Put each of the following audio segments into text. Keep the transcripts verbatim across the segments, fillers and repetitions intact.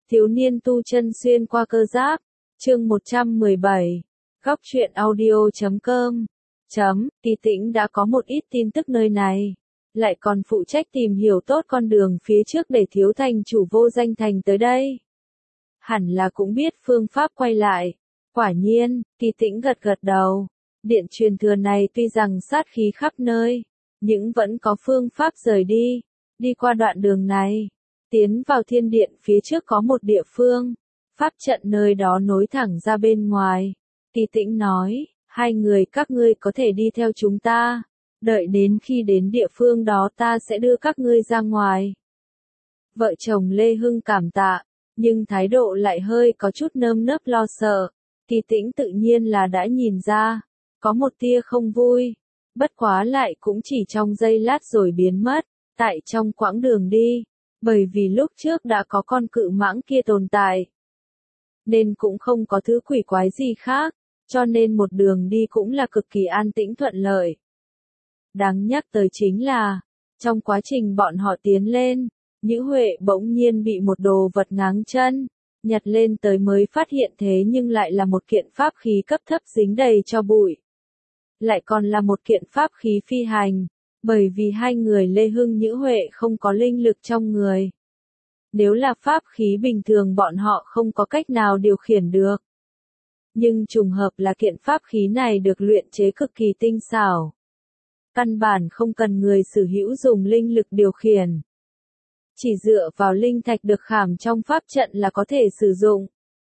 Thiếu niên tu chân xuyên qua cơ giáp, chương một trăm mười bảy, góc truyện audio chấm com, chấm, Kỳ Tĩnh đã có một ít tin tức nơi này, lại còn phụ trách tìm hiểu tốt con đường phía trước để thiếu thành chủ Vô Danh Thành tới đây. Hẳn là cũng biết phương pháp quay lại. Quả nhiên, Kỳ Tĩnh gật gật đầu. Điện truyền thừa này tuy rằng sát khí khắp nơi, nhưng vẫn có phương pháp rời đi. Đi qua đoạn đường này, tiến vào thiên điện phía trước có một địa phương, pháp trận nơi đó nối thẳng ra bên ngoài. Kỳ Tĩnh nói, hai người các ngươi có thể đi theo chúng ta, đợi đến khi đến địa phương đó ta sẽ đưa các ngươi ra ngoài. Vợ chồng Lê Hưng cảm tạ, nhưng thái độ lại hơi có chút nơm nớp lo sợ. Kỳ Tĩnh tự nhiên là đã nhìn ra, có một tia không vui, bất quá lại cũng chỉ trong giây lát rồi biến mất, tại trong quãng đường đi, bởi vì lúc trước đã có con cự mãng kia tồn tại, nên cũng không có thứ quỷ quái gì khác, cho nên một đường đi cũng là cực kỳ an tĩnh thuận lợi. Đáng nhắc tới chính là, trong quá trình bọn họ tiến lên, Nhữ Huệ bỗng nhiên bị một đồ vật ngáng chân, nhặt lên tới mới phát hiện thế nhưng lại là một kiện pháp khí cấp thấp dính đầy cho bụi. Lại còn là một kiện pháp khí phi hành, bởi vì hai người Lê Hưng Nhữ Huệ không có linh lực trong người. Nếu là pháp khí bình thường bọn họ không có cách nào điều khiển được. Nhưng trùng hợp là kiện pháp khí này được luyện chế cực kỳ tinh xảo. Căn bản không cần người sở hữu dùng linh lực điều khiển. Chỉ dựa vào linh thạch được khảm trong pháp trận là có thể sử dụng.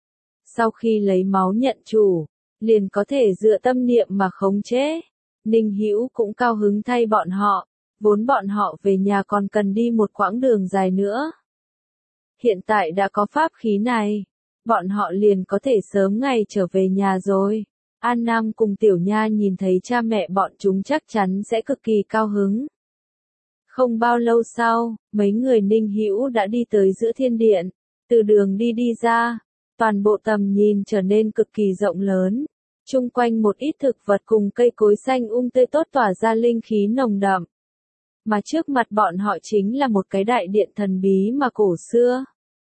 Sau khi lấy máu nhận chủ, liền có thể dựa tâm niệm mà khống chế. Ninh Hữu cũng cao hứng thay bọn họ, vốn bọn họ về nhà còn cần đi một quãng đường dài nữa. Hiện tại đã có pháp khí này, bọn họ liền có thể sớm ngày trở về nhà rồi. An Nam cùng Tiểu Nha nhìn thấy cha mẹ bọn chúng chắc chắn sẽ cực kỳ cao hứng. Không bao lâu sau, mấy người Ninh Hữu đã đi tới giữa thiên điện, từ đường đi đi ra, toàn bộ tầm nhìn trở nên cực kỳ rộng lớn, chung quanh một ít thực vật cùng cây cối xanh um tươi tốt tỏa ra linh khí nồng đậm. Mà trước mặt bọn họ chính là một cái đại điện thần bí mà cổ xưa.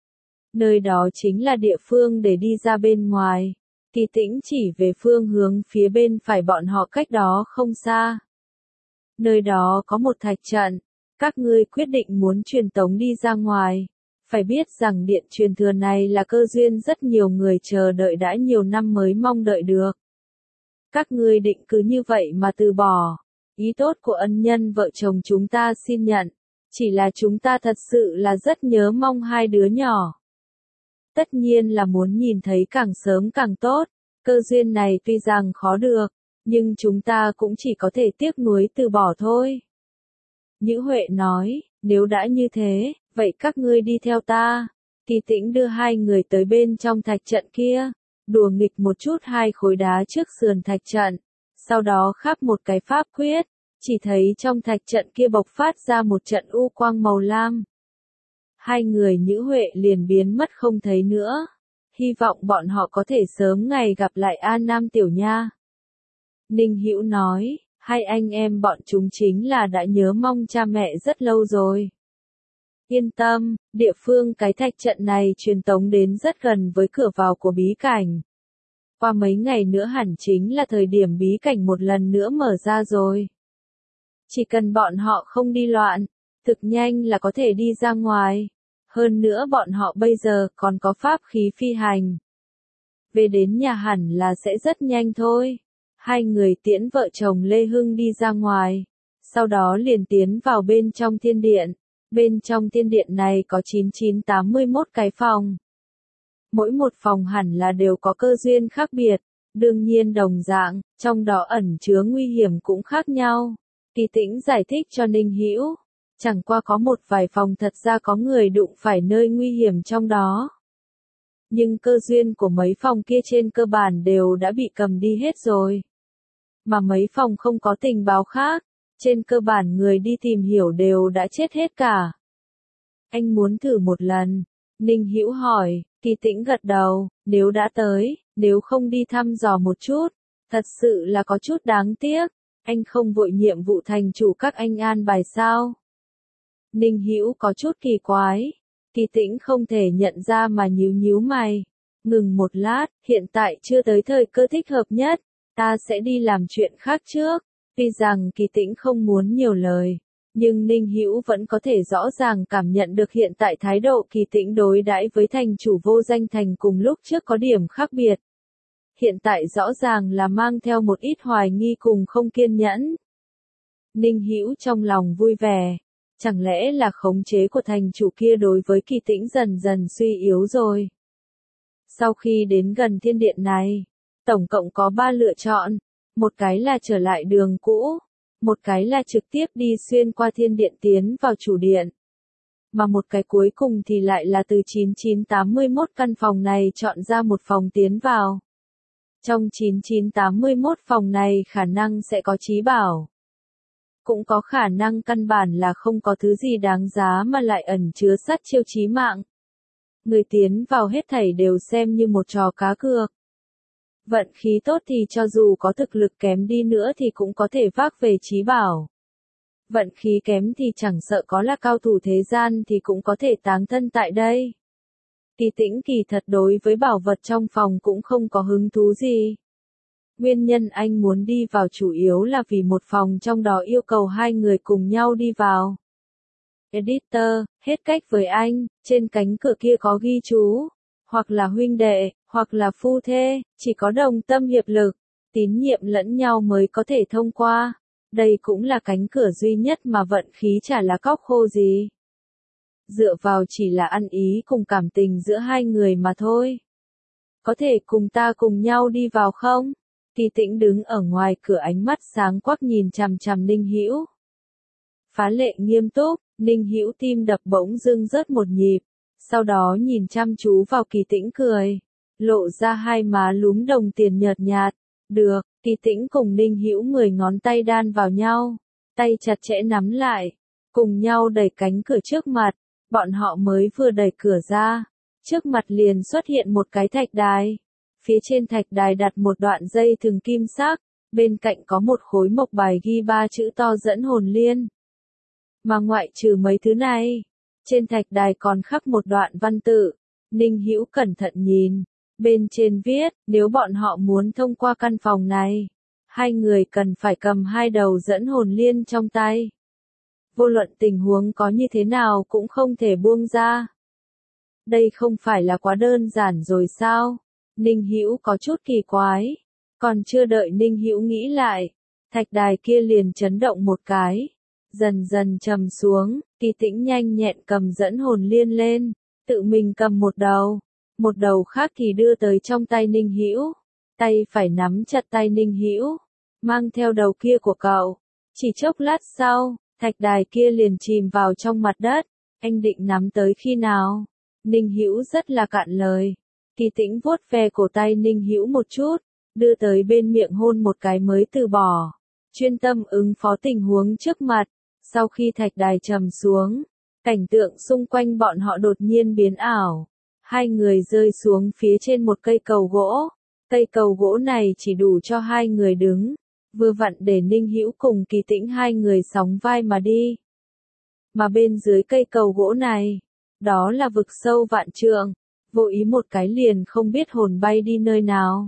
Nơi đó chính là địa phương để đi ra bên ngoài. Kỳ Tĩnh chỉ về phương hướng phía bên phải bọn họ cách đó không xa. Nơi đó có một thạch trận. Các ngươi quyết định muốn truyền tống đi ra ngoài. Phải biết rằng điện truyền thừa này là cơ duyên rất nhiều người chờ đợi đã nhiều năm mới mong đợi được. Các ngươi định cứ như vậy mà từ bỏ. Ý tốt của ân nhân vợ chồng chúng ta xin nhận. Chỉ là chúng ta thật sự là rất nhớ mong hai đứa nhỏ. Tất nhiên là muốn nhìn thấy càng sớm càng tốt. Cơ duyên này tuy rằng khó được, nhưng chúng ta cũng chỉ có thể tiếc nuối từ bỏ thôi. Nhữ Huệ nói, nếu đã như thế, vậy các ngươi đi theo ta. Kỳ Tĩnh đưa hai người tới bên trong thạch trận kia, đùa nghịch một chút hai khối đá trước sườn thạch trận, sau đó khắc một cái pháp quyết, chỉ thấy trong thạch trận kia bộc phát ra một trận u quang màu lam. Hai người Nhữ Huệ liền biến mất không thấy nữa, hy vọng bọn họ có thể sớm ngày gặp lại An Nam Tiểu Nha. Ninh Hữu nói, hai anh em bọn chúng chính là đã nhớ mong cha mẹ rất lâu rồi. Yên tâm, địa phương cái thạch trận này truyền tống đến rất gần với cửa vào của bí cảnh. Qua mấy ngày nữa hẳn chính là thời điểm bí cảnh một lần nữa mở ra rồi. Chỉ cần bọn họ không đi loạn, thực nhanh là có thể đi ra ngoài. Hơn nữa bọn họ bây giờ còn có pháp khí phi hành. Về đến nhà hẳn là sẽ rất nhanh thôi. Hai người tiễn vợ chồng Lê Hưng đi ra ngoài, sau đó liền tiến vào bên trong thiên điện. Bên trong thiên điện này có chín chín tám mươi mốt cái phòng. Mỗi một phòng hẳn là đều có cơ duyên khác biệt, đương nhiên đồng dạng, trong đó ẩn chứa nguy hiểm cũng khác nhau. Kỳ Tĩnh giải thích cho Ninh Hữu, chẳng qua có một vài phòng thật ra có người đụng phải nơi nguy hiểm trong đó. Nhưng cơ duyên của mấy phòng kia trên cơ bản đều đã bị cầm đi hết rồi. Mà mấy phòng không có tình báo khác, trên cơ bản người đi tìm hiểu đều đã chết hết cả. Anh muốn thử một lần? Ninh Hữu hỏi. Kỳ Tĩnh gật đầu, nếu đã tới, nếu không đi thăm dò một chút, thật sự là có chút đáng tiếc. Anh không vội nhiệm vụ thành chủ các anh an bài sao? Ninh Hữu có chút kỳ quái. Kỳ Tĩnh không thể nhận ra mà nhíu nhíu mày. Ngừng một lát, hiện tại chưa tới thời cơ thích hợp nhất, ta sẽ đi làm chuyện khác trước. Tuy rằng Kỳ Tĩnh không muốn nhiều lời, nhưng Ninh Hữu vẫn có thể rõ ràng cảm nhận được hiện tại thái độ Kỳ Tĩnh đối đãi với thành chủ vô danh thành cùng lúc trước có điểm khác biệt. Hiện tại rõ ràng là mang theo một ít hoài nghi cùng không kiên nhẫn. Ninh Hữu trong lòng vui vẻ, chẳng lẽ là khống chế của thành chủ kia đối với Kỳ Tĩnh dần dần suy yếu rồi. Sau khi đến gần thiên điện này, tổng cộng có ba lựa chọn, một cái là trở lại đường cũ, một cái là trực tiếp đi xuyên qua thiên điện tiến vào chủ điện. Mà một cái cuối cùng thì lại là từ chín chín tám mốt căn phòng này chọn ra một phòng tiến vào. Trong chín chín tám mốt phòng này khả năng sẽ có trí bảo. Cũng có khả năng căn bản là không có thứ gì đáng giá mà lại ẩn chứa sát chiêu chí mạng. Người tiến vào hết thảy đều xem như một trò cá cược. Vận khí tốt thì cho dù có thực lực kém đi nữa thì cũng có thể vác về chí bảo. Vận khí kém thì chẳng sợ có là cao thủ thế gian thì cũng có thể táng thân tại đây. Kỳ Tĩnh kỳ thật đối với bảo vật trong phòng cũng không có hứng thú gì. Nguyên nhân anh muốn đi vào chủ yếu là vì một phòng trong đó yêu cầu hai người cùng nhau đi vào. Editor, hết cách với anh, trên cánh cửa kia có ghi chú, hoặc là huynh đệ, hoặc là phu thê, chỉ có đồng tâm hiệp lực, tín nhiệm lẫn nhau mới có thể thông qua. Đây cũng là cánh cửa duy nhất mà vận khí chả là cóc khô gì. Dựa vào chỉ là ăn ý cùng cảm tình giữa hai người mà thôi. Có thể cùng ta cùng nhau đi vào không? Kỳ Tĩnh đứng ở ngoài cửa ánh mắt sáng quắc nhìn chằm chằm Ninh Hữu. Phá lệ nghiêm túc, Ninh Hữu tim đập bỗng dưng rớt một nhịp, sau đó nhìn chăm chú vào Kỳ Tĩnh cười, lộ ra hai má lúm đồng tiền nhợt nhạt. Được, Kỳ Tĩnh cùng Ninh Hữu mười ngón tay đan vào nhau, tay chặt chẽ nắm lại, cùng nhau đẩy cánh cửa trước mặt. Bọn họ mới vừa đẩy cửa ra, trước mặt liền xuất hiện một cái thạch đài. Phía trên thạch đài đặt một đoạn dây thừng kim sắc, bên cạnh có một khối mộc bài ghi ba chữ to dẫn hồn liên. Mà ngoại trừ mấy thứ này, trên thạch đài còn khắc một đoạn văn tự. Ninh Hữu cẩn thận nhìn, bên trên viết, nếu bọn họ muốn thông qua căn phòng này, hai người cần phải cầm hai đầu dẫn hồn liên trong tay. Vô luận tình huống có như thế nào cũng không thể buông ra. Đây không phải là quá đơn giản rồi sao? Ninh Hữu có chút kỳ quái. Còn chưa đợi Ninh Hữu nghĩ lại, thạch đài kia liền chấn động một cái, dần dần trầm xuống. Kỳ Tĩnh nhanh nhẹn cầm dẫn hồn liên lên, tự mình cầm một đầu, một đầu khác thì đưa tới trong tay Ninh Hữu. Tay phải nắm chặt tay Ninh Hữu, mang theo đầu kia của cậu. Chỉ chốc lát sau, thạch đài kia liền chìm vào trong mặt đất. Anh định nắm tới khi nào? Ninh Hữu rất là cạn lời. Kỳ Tĩnh vuốt ve cổ tay Ninh Hữu một chút, đưa tới bên miệng hôn một cái mới từ bỏ. Chuyên tâm ứng phó tình huống trước mặt. Sau khi thạch đài trầm xuống, cảnh tượng xung quanh bọn họ đột nhiên biến ảo. Hai người rơi xuống phía trên một cây cầu gỗ. Cây cầu gỗ này chỉ đủ cho hai người đứng, vừa vặn để Ninh Hữu cùng Kỳ Tĩnh hai người sóng vai mà đi. Mà bên dưới cây cầu gỗ này, đó là vực sâu vạn trượng, vô ý một cái liền không biết hồn bay đi nơi nào.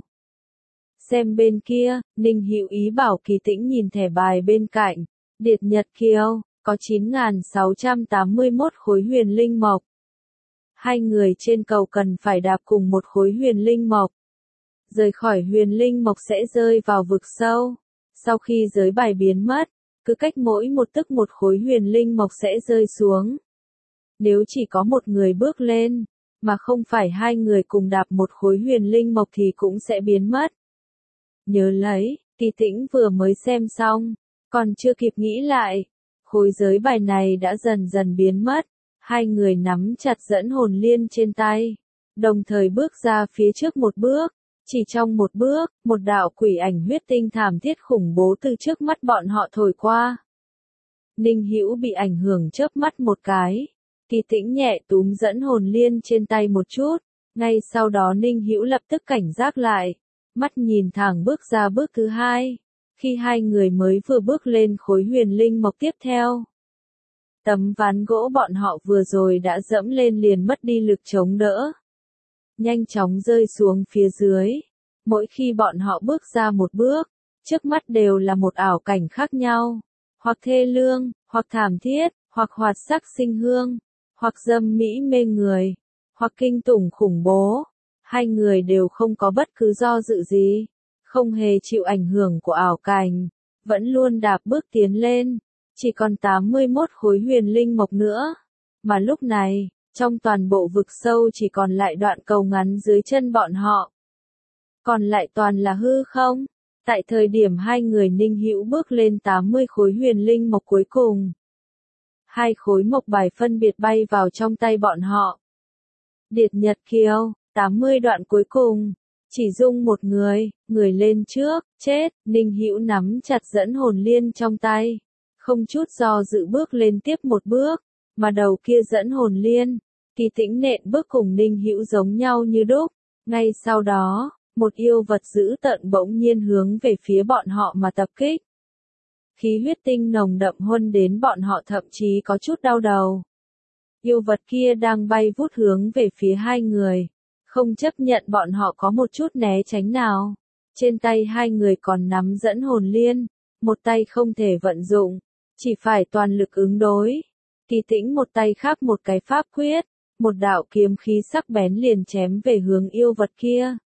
Xem bên kia, Ninh Hữu ý bảo Kỳ Tĩnh nhìn thẻ bài bên cạnh, Điệt Nhật Kiêu, có chín nghìn sáu trăm tám mươi mốt khối huyền linh mộc. Hai người trên cầu cần phải đạp cùng một khối huyền linh mộc. Rời khỏi huyền linh mộc sẽ rơi vào vực sâu. Sau khi giới bài biến mất, cứ cách mỗi một tức một khối huyền linh mộc sẽ rơi xuống. Nếu chỉ có một người bước lên, mà không phải hai người cùng đạp một khối huyền linh mộc thì cũng sẽ biến mất. Nhớ lấy, Kỳ Tĩnh vừa mới xem xong, còn chưa kịp nghĩ lại, khối giới bài này đã dần dần biến mất. Hai người nắm chặt dẫn hồn liên trên tay, đồng thời bước ra phía trước một bước. Chỉ trong một bước, một đạo quỷ ảnh huyết tinh thảm thiết khủng bố từ trước mắt bọn họ thổi qua. Ninh Hữu bị ảnh hưởng chớp mắt một cái. Kỳ Tĩnh nhẹ túm dẫn hồn liên trên tay một chút. Ngay sau đó Ninh Hữu lập tức cảnh giác lại. Mắt nhìn thẳng bước ra bước thứ hai. Khi hai người mới vừa bước lên khối huyền linh mộc tiếp theo. Tấm ván gỗ bọn họ vừa rồi đã dẫm lên liền mất đi lực chống đỡ. Nhanh chóng rơi xuống phía dưới. Mỗi khi bọn họ bước ra một bước, trước mắt đều là một ảo cảnh khác nhau. Hoặc thê lương, hoặc thảm thiết, hoặc hoạt sắc sinh hương, hoặc dâm mỹ mê người, hoặc kinh tủng khủng bố. Hai người đều không có bất cứ do dự gì, không hề chịu ảnh hưởng của ảo cảnh, vẫn luôn đạp bước tiến lên. Chỉ còn tám mươi mốt khối huyền linh mộc nữa. Mà lúc này, trong toàn bộ vực sâu chỉ còn lại đoạn cầu ngắn dưới chân bọn họ. Còn lại toàn là hư không. Tại thời điểm hai người Ninh Hữu bước lên tám mươi khối huyền linh mộc cuối cùng. Hai khối mộc bài phân biệt bay vào trong tay bọn họ. Điệt Nhật Kiều, tám mươi đoạn cuối cùng. Chỉ dung một người, người lên trước, chết, Ninh Hữu nắm chặt dẫn hồn liên trong tay. Không chút do dự bước lên tiếp một bước, mà đầu kia dẫn hồn liên, Kỳ Tĩnh nện bước cùng Ninh Hữu giống nhau như đúc. Ngay sau đó, một yêu vật dữ tợn bỗng nhiên hướng về phía bọn họ mà tập kích. Khí huyết tinh nồng đậm huân đến bọn họ thậm chí có chút đau đầu. Yêu vật kia đang bay vút hướng về phía hai người, không chấp nhận bọn họ có một chút né tránh nào. Trên tay hai người còn nắm dẫn hồn liên, một tay không thể vận dụng, chỉ phải toàn lực ứng đối. Kỳ Tĩnh một tay khác một cái pháp quyết, một đạo kiếm khí sắc bén liền chém về hướng yêu vật kia.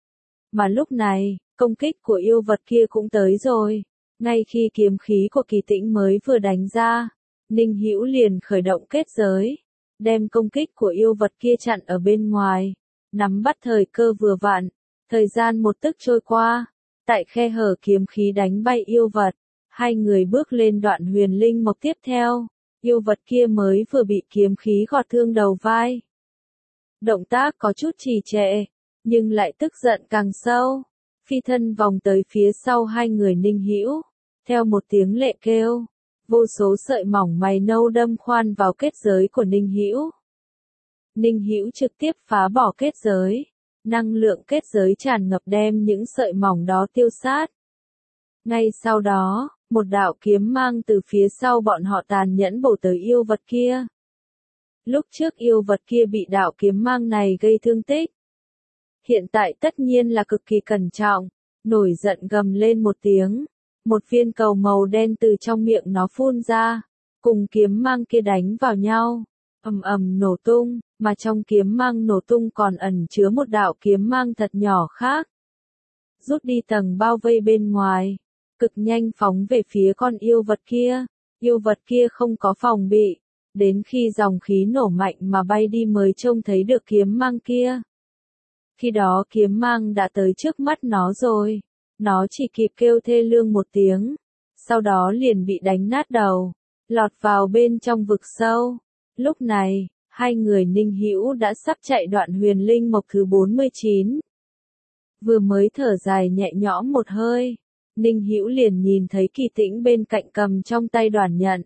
Mà lúc này, công kích của yêu vật kia cũng tới rồi. Ngay khi kiếm khí của Kỳ Tĩnh mới vừa đánh ra, Ninh Hữu liền khởi động kết giới, đem công kích của yêu vật kia chặn ở bên ngoài, nắm bắt thời cơ vừa vặn. Thời gian một tức trôi qua, tại khe hở kiếm khí đánh bay yêu vật, hai người bước lên đoạn huyền linh mộc tiếp theo. Yêu vật kia mới vừa bị kiếm khí gọt thương đầu vai. Động tác có chút trì trệ, nhưng lại tức giận càng sâu. Phi thân vòng tới phía sau hai người Ninh Hữu, theo một tiếng lệ kêu, vô số sợi mỏng mày nâu đâm khoan vào kết giới của Ninh Hữu. Ninh Hữu trực tiếp phá bỏ kết giới, năng lượng kết giới tràn ngập đem những sợi mỏng đó tiêu sát. Ngay sau đó, một đạo kiếm mang từ phía sau bọn họ tàn nhẫn bổ tới yêu vật kia. Lúc trước yêu vật kia bị đạo kiếm mang này gây thương tích. Hiện tại tất nhiên là cực kỳ cẩn trọng, nổi giận gầm lên một tiếng. Một viên cầu màu đen từ trong miệng nó phun ra, cùng kiếm mang kia đánh vào nhau, ầm ầm nổ tung, mà trong kiếm mang nổ tung còn ẩn chứa một đạo kiếm mang thật nhỏ khác. Rút đi tầng bao vây bên ngoài, cực nhanh phóng về phía con yêu vật kia. Yêu vật kia không có phòng bị, đến khi dòng khí nổ mạnh mà bay đi mới trông thấy được kiếm mang kia. Khi đó kiếm mang đã tới trước mắt nó rồi, nó chỉ kịp kêu thê lương một tiếng, sau đó liền bị đánh nát đầu, lọt vào bên trong vực sâu. Lúc này, hai người Ninh Hữu đã sắp chạy đoạn huyền linh mộc thứ bốn mươi chín. Vừa mới thở dài nhẹ nhõm một hơi, Ninh Hữu liền nhìn thấy Kỳ Tĩnh bên cạnh cầm trong tay đoàn nhận.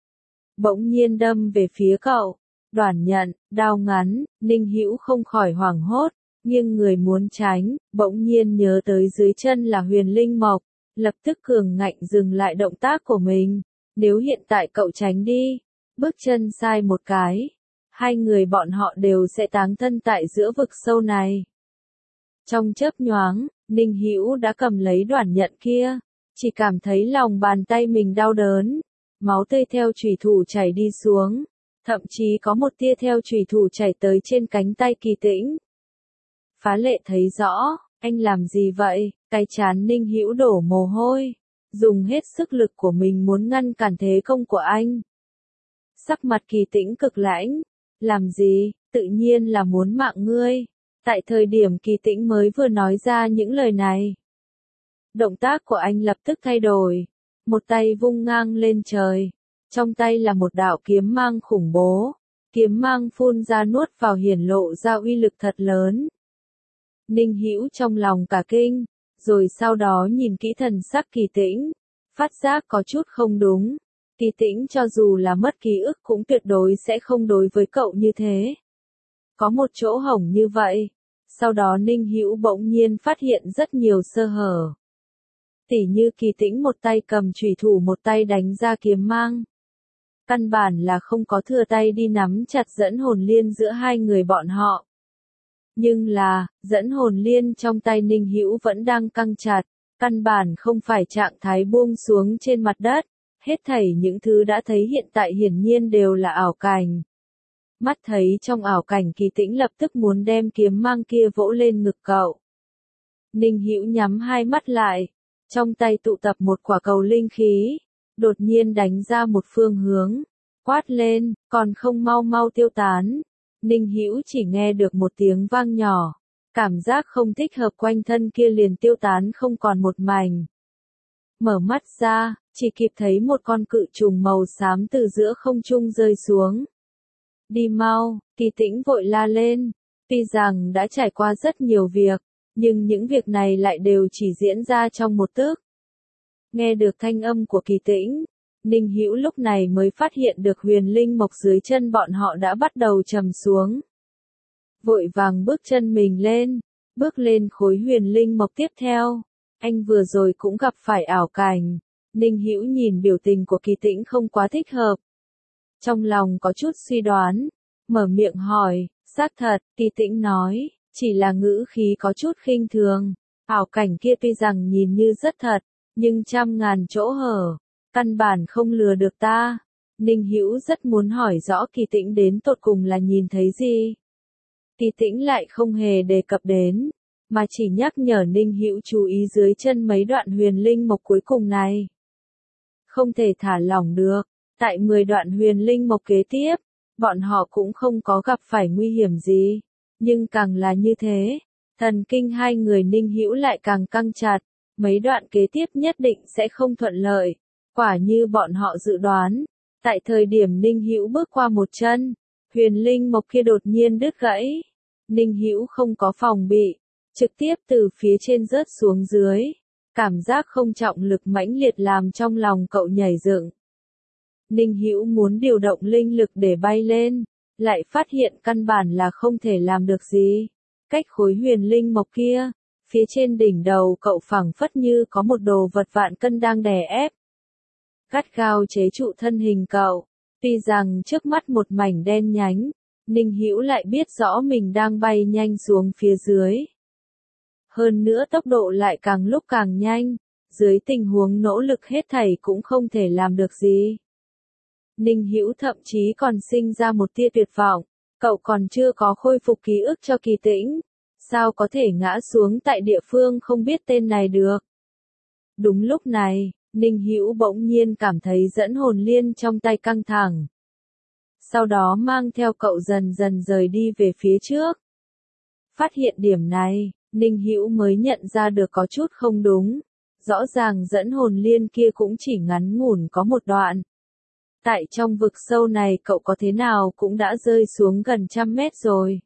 Bỗng nhiên đâm về phía cậu. Đoàn nhận, đao ngắn, Ninh Hữu không khỏi hoảng hốt, nhưng người muốn tránh, bỗng nhiên nhớ tới dưới chân là huyền linh mộc, lập tức cường ngạnh dừng lại động tác của mình. Nếu hiện tại cậu tránh đi, bước chân sai một cái, hai người bọn họ đều sẽ táng thân tại giữa vực sâu này. Trong chớp nhoáng, Ninh Hữu đã cầm lấy đoàn nhận kia, chỉ cảm thấy lòng bàn tay mình đau đớn, máu tươi theo chủy thủ chảy đi xuống, thậm chí có một tia theo chủy thủ chảy tới trên cánh tay Kỳ Tĩnh. Phá Lệ thấy rõ, anh làm gì vậy? Cái trán Ninh Hữu đổ mồ hôi, dùng hết sức lực của mình muốn ngăn cản thế công của anh. Sắc mặt Kỳ Tĩnh cực lãnh, làm gì, tự nhiên là muốn mạng ngươi. Tại thời điểm Kỳ Tĩnh mới vừa nói ra những lời này, động tác của anh lập tức thay đổi, một tay vung ngang lên trời, trong tay là một đạo kiếm mang khủng bố, kiếm mang phun ra nuốt vào hiển lộ ra uy lực thật lớn. Ninh Hữu trong lòng cả kinh, rồi sau đó nhìn kỹ thần sắc Kỳ Tĩnh, phát giác có chút không đúng. Kỳ Tĩnh cho dù là mất ký ức cũng tuyệt đối sẽ không đối với cậu như thế. Có một chỗ hổng như vậy. Sau đó Ninh Hữu bỗng nhiên phát hiện rất nhiều sơ hở. Tỉ như Kỳ Tĩnh một tay cầm chủy thủ một tay đánh ra kiếm mang. căn bản là không có thừa tay đi nắm chặt dẫn hồn liên giữa hai người bọn họ. Nhưng là, dẫn hồn liên trong tay Ninh Hữu vẫn đang căng chặt, căn bản không phải trạng thái buông xuống trên mặt đất, hết thảy những thứ đã thấy hiện tại hiển nhiên đều là ảo cảnh. Mắt thấy trong ảo cảnh Kỳ Tĩnh lập tức muốn đem kiếm mang kia vỗ lên ngực cậu. Ninh Hữu nhắm hai mắt lại, trong tay tụ tập một quả cầu linh khí, đột nhiên đánh ra một phương hướng, quát lên, còn không mau mau tiêu tán. Ninh Hữu chỉ nghe được một tiếng vang nhỏ, cảm giác không thích hợp quanh thân kia liền tiêu tán không còn một mảnh. Mở mắt ra, chỉ kịp thấy một con cự trùng màu xám từ giữa không trung rơi xuống. Đi mau, Kỳ Tĩnh vội la lên, tuy rằng đã trải qua rất nhiều việc, nhưng những việc này lại đều chỉ diễn ra trong một tức. Nghe được thanh âm của Kỳ Tĩnh, Ninh Hữu lúc này mới phát hiện được huyền linh mộc dưới chân bọn họ đã bắt đầu trầm xuống. Vội vàng bước chân mình lên, bước lên khối huyền linh mộc tiếp theo. Anh vừa rồi cũng gặp phải ảo cảnh. Ninh Hữu nhìn biểu tình của Kỳ Tĩnh không quá thích hợp. Trong lòng có chút suy đoán, mở miệng hỏi, xác thật, Kỳ Tĩnh nói, chỉ là ngữ khí có chút khinh thường. Ảo cảnh kia tuy rằng nhìn như rất thật, nhưng trăm ngàn chỗ hở, căn bản không lừa được ta. Ninh Hữu rất muốn hỏi rõ Kỳ Tĩnh đến tột cùng là nhìn thấy gì. Kỳ Tĩnh lại không hề đề cập đến, mà chỉ nhắc nhở Ninh Hữu chú ý dưới chân mấy đoạn huyền linh mộc cuối cùng này. Không thể thả lỏng được, tại mười đoạn huyền linh mộc kế tiếp, bọn họ cũng không có gặp phải nguy hiểm gì, nhưng càng là như thế, thần kinh hai người Ninh Hữu lại càng căng chặt, mấy đoạn kế tiếp nhất định sẽ không thuận lợi. Quả như bọn họ dự đoán, tại thời điểm Ninh Hữu bước qua một chân, huyền linh mộc kia đột nhiên đứt gãy. Ninh Hữu không có phòng bị, trực tiếp từ phía trên rớt xuống dưới. Cảm giác không trọng lực mãnh liệt làm trong lòng cậu nhảy dựng. Ninh Hữu muốn điều động linh lực để bay lên, lại phát hiện căn bản là không thể làm được gì. Cách khối huyền linh mộc kia, phía trên đỉnh đầu cậu phảng phất như có một đồ vật vạn cân đang đè ép. Gắt gao chế trụ thân hình cậu, tuy rằng trước mắt một mảnh đen nhánh, Ninh Hữu lại biết rõ mình đang bay nhanh xuống phía dưới. Hơn nữa tốc độ lại càng lúc càng nhanh, dưới tình huống nỗ lực hết thảy cũng không thể làm được gì. Ninh Hữu thậm chí còn sinh ra một tia tuyệt vọng, cậu còn chưa có khôi phục ký ức cho Kỳ Tĩnh, sao có thể ngã xuống tại địa phương không biết tên này được. Đúng lúc này, Ninh Hữu bỗng nhiên cảm thấy dẫn hồn liên trong tay căng thẳng. Sau đó mang theo cậu dần dần rời đi về phía trước. Phát hiện điểm này, Ninh Hữu mới nhận ra được có chút không đúng. Rõ ràng dẫn hồn liên kia cũng chỉ ngắn ngủn có một đoạn. Tại trong vực sâu này cậu có thế nào cũng đã rơi xuống gần trăm mét rồi.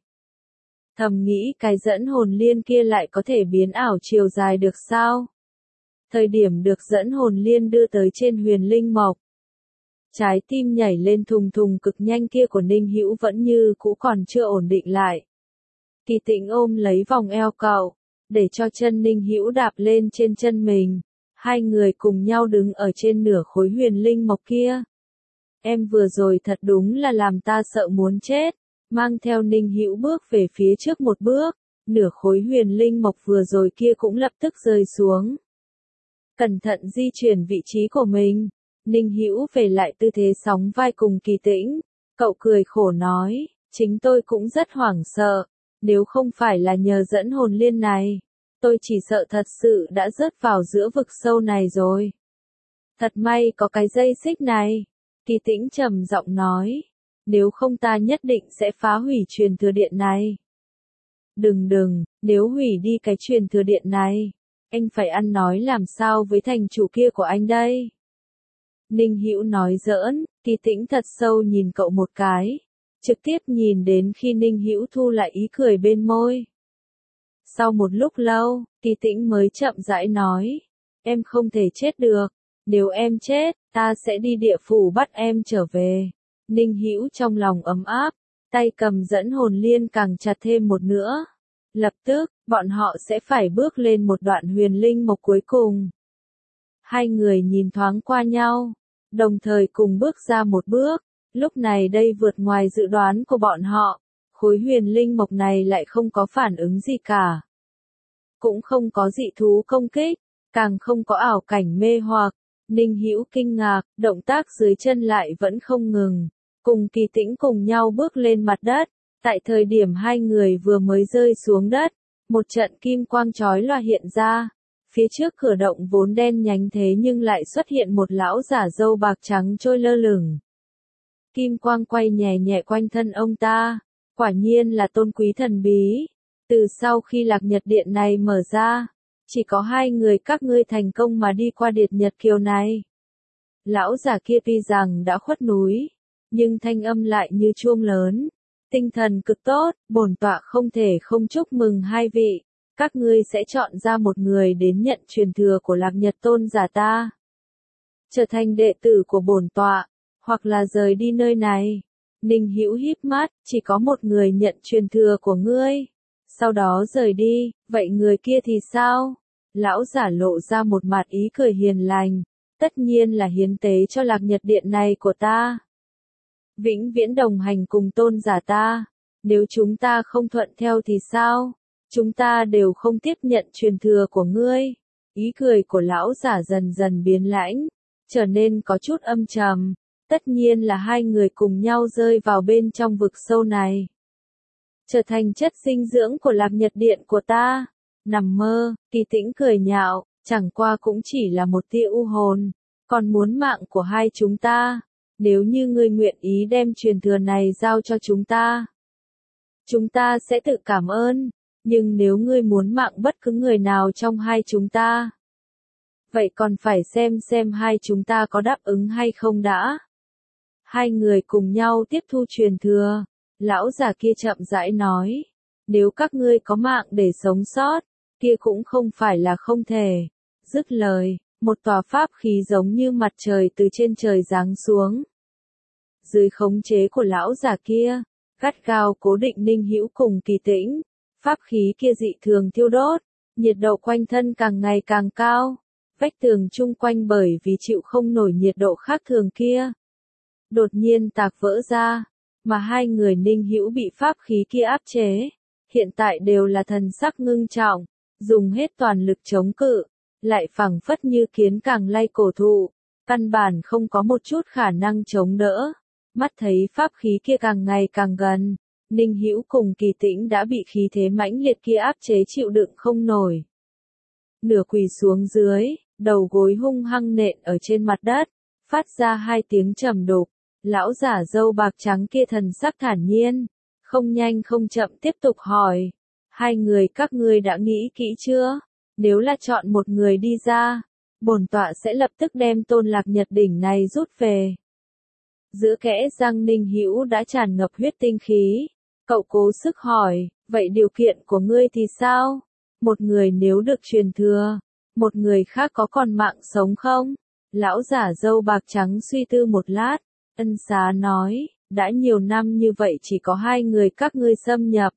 Thầm nghĩ cái dẫn hồn liên kia lại có thể biến ảo chiều dài được sao? Thời điểm được dẫn hồn liên đưa tới trên huyền linh mộc, trái tim nhảy lên thùng thùng cực nhanh kia của Ninh Hữu vẫn như cũ còn chưa ổn định lại. Kỳ Tĩnh ôm lấy vòng eo cậu, để cho chân Ninh Hữu đạp lên trên chân mình. Hai người cùng nhau đứng ở trên nửa khối huyền linh mộc kia. Em vừa rồi thật đúng là làm ta sợ muốn chết. Mang theo Ninh Hữu bước về phía trước một bước, nửa khối huyền linh mộc vừa rồi kia cũng lập tức rơi xuống. Cẩn thận di chuyển vị trí của mình, Ninh Hữu về lại tư thế sóng vai cùng Kỳ Tĩnh. Cậu cười khổ nói, chính tôi cũng rất hoảng sợ, nếu không phải là nhờ dẫn hồn liên này, tôi chỉ sợ thật sự đã rớt vào giữa vực sâu này rồi. Thật may có cái dây xích này, Kỳ Tĩnh trầm giọng nói, nếu không ta nhất định sẽ phá hủy truyền thừa điện này. Đừng đừng, nếu hủy đi cái truyền thừa điện này, anh phải ăn nói làm sao với thành chủ kia của anh đây? Ninh Hữu nói giỡn, Kỳ Tĩnh thật sâu nhìn cậu một cái, trực tiếp nhìn đến khi Ninh Hữu thu lại ý cười bên môi. Sau một lúc lâu, Kỳ Tĩnh mới chậm rãi nói, em không thể chết được, nếu em chết, ta sẽ đi địa phủ bắt em trở về. Ninh Hữu trong lòng ấm áp, tay cầm dẫn hồn liên càng chặt thêm một nữa. Lập tức, bọn họ sẽ phải bước lên một đoạn huyền linh mộc cuối cùng. Hai người nhìn thoáng qua nhau, đồng thời cùng bước ra một bước. Lúc này đây vượt ngoài dự đoán của bọn họ, khối huyền linh mộc này lại không có phản ứng gì cả. Cũng không có dị thú công kích, càng không có ảo cảnh mê hoặc. Ninh Hữu kinh ngạc, động tác dưới chân lại vẫn không ngừng, cùng Kỳ Tĩnh cùng nhau bước lên mặt đất. Tại thời điểm hai người vừa mới rơi xuống đất, một trận kim quang chói lòa hiện ra. Phía trước cửa động vốn đen nhánh thế nhưng lại xuất hiện một lão giả râu bạc trắng trôi lơ lửng. Kim quang quay nhẹ nhẹ quanh thân ông ta, quả nhiên là tôn quý thần bí. Từ sau khi Lạc Nhật Điện này mở ra, chỉ có hai người các ngươi thành công mà đi qua Điệt Nhật Kiều này. Lão giả kia tuy rằng đã khuất núi, nhưng thanh âm lại như chuông lớn. Tinh thần cực tốt, bổn tọa không thể không chúc mừng hai vị. Các ngươi sẽ chọn ra một người đến nhận truyền thừa của Lạc Nhật tôn giả ta, trở thành đệ tử của bổn tọa, hoặc là rời đi nơi này. Ninh Hữu híp mắt, chỉ có một người nhận truyền thừa của ngươi, sau đó rời đi, vậy người kia thì sao? Lão giả lộ ra một mặt ý cười hiền lành, tất nhiên là hiến tế cho Lạc Nhật Điện này của ta. Vĩnh viễn đồng hành cùng tôn giả ta, nếu chúng ta không thuận theo thì sao? Chúng ta đều không tiếp nhận truyền thừa của ngươi. Ý cười của lão giả dần dần biến lãnh, trở nên có chút âm trầm. Tất nhiên là hai người cùng nhau rơi vào bên trong vực sâu này, trở thành chất dinh dưỡng của Lạc Nhật Điện của ta. Nằm mơ, Kỳ Tĩnh cười nhạo, chẳng qua cũng chỉ là một tia u hồn, còn muốn mạng của hai chúng ta. Nếu như ngươi nguyện ý đem truyền thừa này giao cho chúng ta, chúng ta sẽ tự cảm ơn. Nhưng nếu ngươi muốn mạng bất cứ người nào trong hai chúng ta, vậy còn phải xem xem hai chúng ta có đáp ứng hay không đã. Hai người cùng nhau tiếp thu truyền thừa. Lão già kia chậm rãi nói, nếu các ngươi có mạng để sống sót, kia cũng không phải là không thể. Dứt lời, một tòa pháp khí giống như mặt trời từ trên trời giáng xuống. Dưới khống chế của lão già kia, gắt gao cố định Ninh Hữu cùng Kỳ Tĩnh. Pháp khí kia dị thường thiêu đốt, nhiệt độ quanh thân càng ngày càng cao. Vách tường chung quanh bởi vì chịu không nổi nhiệt độ khác thường kia, đột nhiên tạc vỡ ra, mà hai người Ninh Hữu bị pháp khí kia áp chế, hiện tại đều là thần sắc ngưng trọng, dùng hết toàn lực chống cự, lại phảng phất như kiến càng lay cổ thụ, căn bản không có một chút khả năng chống đỡ. Mắt thấy pháp khí kia càng ngày càng gần, Ninh Hữu cùng Kỳ Tĩnh đã bị khí thế mãnh liệt kia áp chế chịu đựng không nổi. Nửa quỳ xuống dưới, đầu gối hung hăng nện ở trên mặt đất, phát ra hai tiếng trầm đục. Lão giả râu bạc trắng kia thần sắc thản nhiên, không nhanh không chậm tiếp tục hỏi. Hai người các ngươi đã nghĩ kỹ chưa? Nếu là chọn một người đi ra, bổn tọa sẽ lập tức đem Tôn Lạc Nhật đỉnh này rút về. Giữa kẽ răng Ninh Hữu đã tràn ngập huyết tinh khí. Cậu cố sức hỏi, vậy điều kiện của ngươi thì sao? Một người nếu được truyền thừa, một người khác có còn mạng sống không? Lão giả râu bạc trắng suy tư một lát, ân xá nói, đã nhiều năm như vậy chỉ có hai người các ngươi xâm nhập.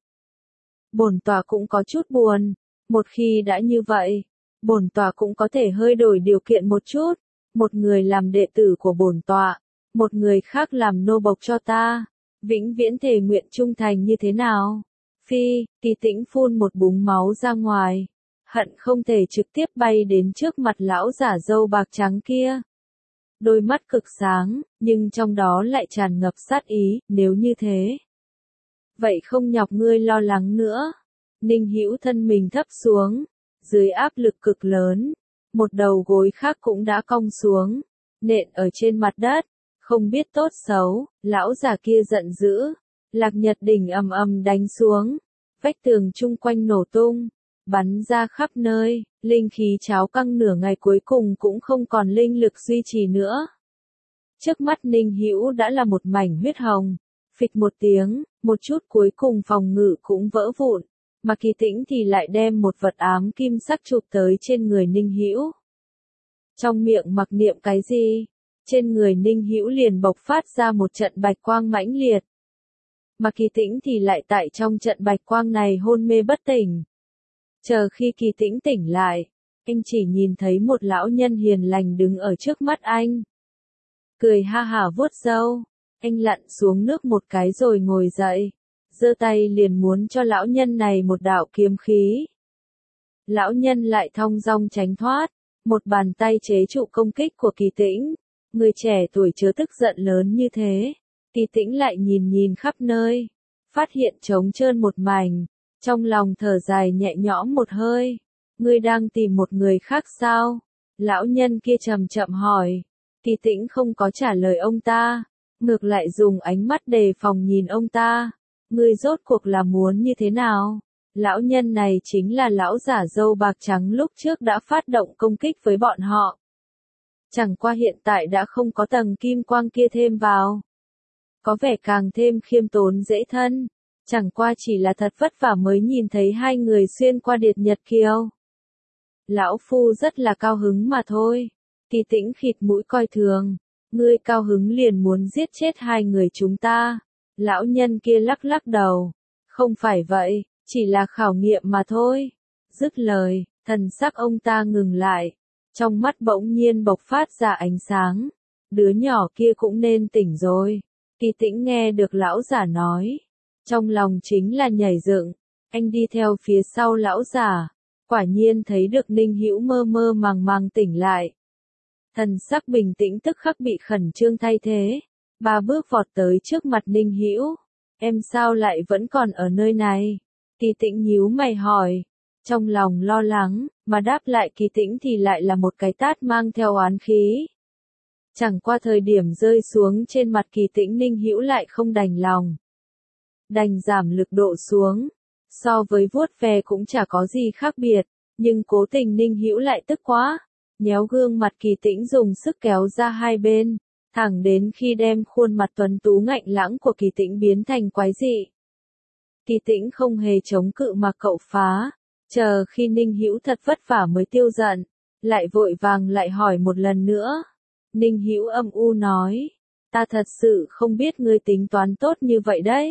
Bổn tọa cũng có chút buồn, một khi đã như vậy, bổn tọa cũng có thể hơi đổi điều kiện một chút, một người làm đệ tử của bổn tọa, một người khác làm nô bộc cho ta, vĩnh viễn thề nguyện trung thành như thế nào? Phi, Kỳ Tĩnh phun một búng máu ra ngoài, hận không thể trực tiếp bay đến trước mặt lão giả râu bạc trắng kia. Đôi mắt cực sáng, nhưng trong đó lại tràn ngập sát ý, nếu như thế. Vậy không nhọc ngươi lo lắng nữa. Ninh Hữu thân mình thấp xuống, dưới áp lực cực lớn, một đầu gối khác cũng đã cong xuống, nện ở trên mặt đất, không biết tốt xấu, lão già kia giận dữ, Lạc Nhật đỉnh ầm ầm đánh xuống, vách tường chung quanh nổ tung, bắn ra khắp nơi, linh khí cháo căng nửa ngày cuối cùng cũng không còn linh lực duy trì nữa. Trước mắt Ninh Hữu đã là một mảnh huyết hồng, phịch một tiếng, một chút cuối cùng phòng ngự cũng vỡ vụn, mà Kỳ Tĩnh thì lại đem một vật ám kim sắc chụp tới trên người Ninh Hữu. Trong miệng mặc niệm cái gì, trên người Ninh Hữu liền bộc phát ra một trận bạch quang mãnh liệt. Mà Kỳ Tĩnh thì lại tại trong trận bạch quang này hôn mê bất tỉnh. Chờ khi Kỳ Tĩnh tỉnh lại, anh chỉ nhìn thấy một lão nhân hiền lành đứng ở trước mắt anh. cười ha hả vuốt râu. Anh lặn xuống nước một cái rồi ngồi dậy, giơ tay liền muốn cho lão nhân này một đạo kiếm khí. Lão nhân lại thong dong tránh thoát, một bàn tay chế trụ công kích của Kỳ Tĩnh. Người trẻ tuổi chớ tức giận lớn như thế. Kỳ Tĩnh lại nhìn nhìn khắp nơi, phát hiện trống trơn một mảnh, trong lòng thở dài nhẹ nhõm một hơi. Ngươi đang tìm một người khác sao? Lão nhân kia chậm chậm hỏi. Kỳ Tĩnh không có trả lời ông ta, ngược lại dùng ánh mắt đề phòng nhìn ông ta. Ngươi rốt cuộc là muốn như thế nào? Lão nhân này chính là lão giả râu bạc trắng lúc trước đã phát động công kích với bọn họ. Chẳng qua hiện tại đã không có tầng kim quang kia thêm vào. Có vẻ càng thêm khiêm tốn dễ thân. Chẳng qua chỉ là thật vất vả mới nhìn thấy hai người xuyên qua Điệt Nhật Kiều. Lão phu rất là cao hứng mà thôi. Kỳ Tĩnh khịt mũi coi thường. Ngươi cao hứng liền muốn giết chết hai người chúng ta. Lão nhân kia lắc lắc đầu. Không phải vậy, chỉ là khảo nghiệm mà thôi. Dứt lời, thần sắc ông ta ngừng lại. Trong mắt bỗng nhiên bộc phát ra ánh sáng. Đứa nhỏ kia cũng nên tỉnh rồi. Kỳ Tĩnh nghe được lão giả nói. Trong lòng chính là nhảy dựng. Anh đi theo phía sau lão giả. Quả nhiên thấy được Ninh Hữu mơ mơ màng màng tỉnh lại. Thần sắc bình tĩnh tức khắc bị khẩn trương thay thế. Ba bước vọt tới trước mặt Ninh Hữu. Em sao lại vẫn còn ở nơi này? Kỳ Tĩnh nhíu mày hỏi. Trong lòng lo lắng, mà đáp lại Kỳ Tĩnh thì lại là một cái tát mang theo oán khí. Chẳng qua thời điểm rơi xuống trên mặt Kỳ Tĩnh, Ninh Hữu lại không đành lòng. Đành giảm lực độ xuống. So với vuốt ve cũng chả có gì khác biệt, nhưng cố tình Ninh Hữu lại tức quá. Nhéo gương mặt Kỳ Tĩnh dùng sức kéo ra hai bên, thẳng đến khi đem khuôn mặt tuấn tú ngạnh lãng của Kỳ Tĩnh biến thành quái dị. Kỳ Tĩnh không hề chống cự mà cậu phá, chờ khi Ninh Hữu thật vất vả mới tiêu giận, lại vội vàng lại hỏi một lần nữa. Ninh Hữu âm u nói, ta thật sự không biết ngươi tính toán tốt như vậy đấy.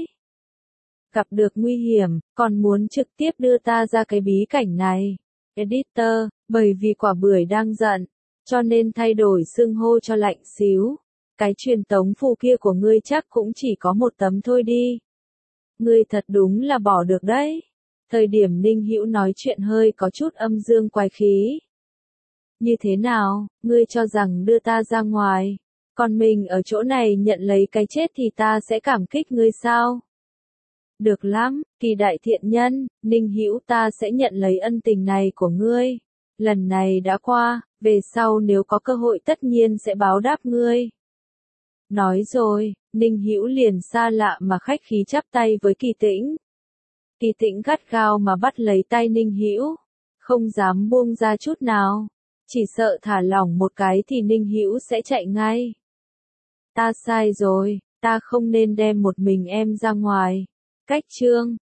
Gặp được nguy hiểm, còn muốn trực tiếp đưa ta ra cái bí cảnh này. Editor, bởi vì quả bưởi đang giận, cho nên thay đổi xưng hô cho lạnh xíu. Cái truyền tống phù kia của ngươi chắc cũng chỉ có một tấm thôi đi. Ngươi thật đúng là bỏ được đấy. Thời điểm Ninh Hữu nói chuyện hơi có chút âm dương quái khí. Như thế nào, ngươi cho rằng đưa ta ra ngoài, còn mình ở chỗ này nhận lấy cái chết thì ta sẽ cảm kích ngươi sao? Được lắm, Kỳ đại thiện nhân, Ninh Hữu, ta sẽ nhận lấy ân tình này của ngươi. Lần này đã qua, về sau nếu có cơ hội tất nhiên sẽ báo đáp ngươi. Nói rồi, Ninh Hữu liền xa lạ mà khách khí chắp tay với Kỳ Tĩnh. Kỳ Tĩnh gắt gao mà bắt lấy tay Ninh Hữu, không dám buông ra chút nào. Chỉ sợ thả lỏng một cái thì Ninh Hữu sẽ chạy ngay. Ta sai rồi, ta không nên đem một mình em ra ngoài. Cách chương